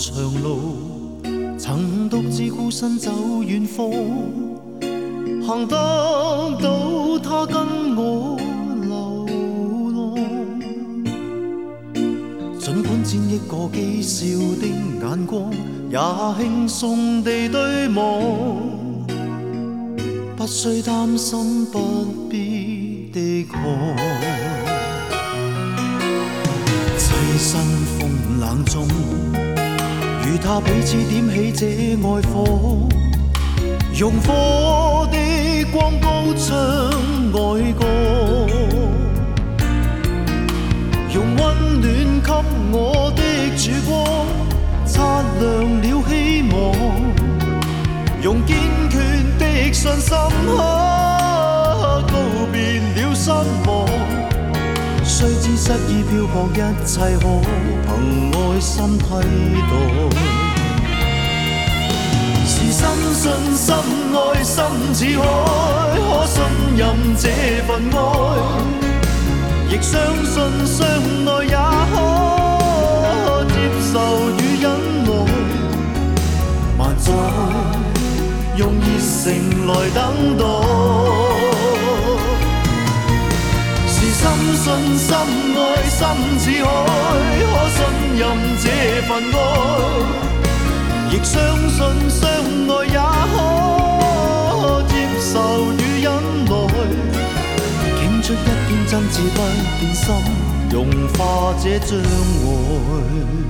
长路，曾独自孤身走远方，行得到他跟我流浪。尽管沾益过讥笑的眼光，也轻松地对望，不需担心，不必的抗。栖身风冷中，与他彼此點起這愛火，用火的光高唱愛歌，用溫暖給我的曙光，擦亮了希望，用堅決的信心告別了失望。雖知失意漂泊，一切可憑愛心替代。是深信深愛心似海，可信任這份愛，亦相信相愛也可接受與忍耐。萬載用熱誠來等待。深信深愛心似海，可信任這份愛，亦相信相愛也可接受與忍耐。傾出一片真摯不變心，融化這障礙。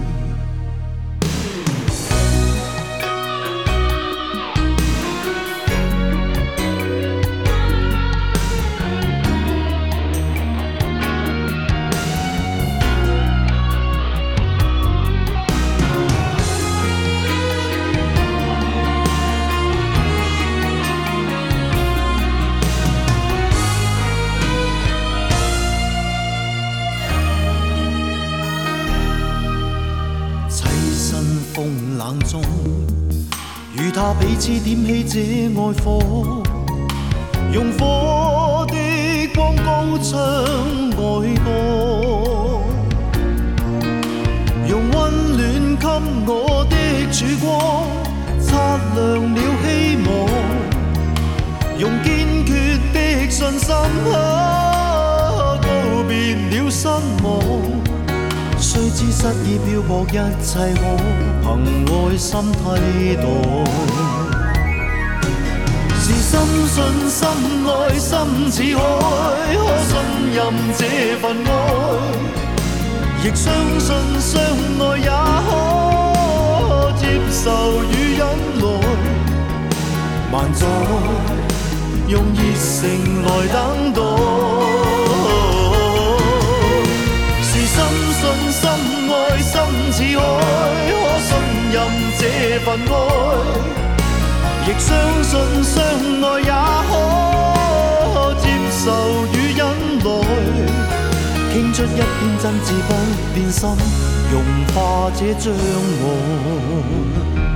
風冷中，與他彼此點起這愛火，用火的光高唱愛歌，用溫暖給我的曙光，擦亮了希望，用堅決的信心告別了失望。雖知失意漂泊，一切可憑愛心替代。是深信深愛心似海，可信任這份愛，亦相信相愛也可接受與忍耐。萬載用熱誠來等待。深信深愛心似海，可信任這份愛，亦相信相愛也可接受與忍耐。傾出一片真摯不變心，融化這障礙。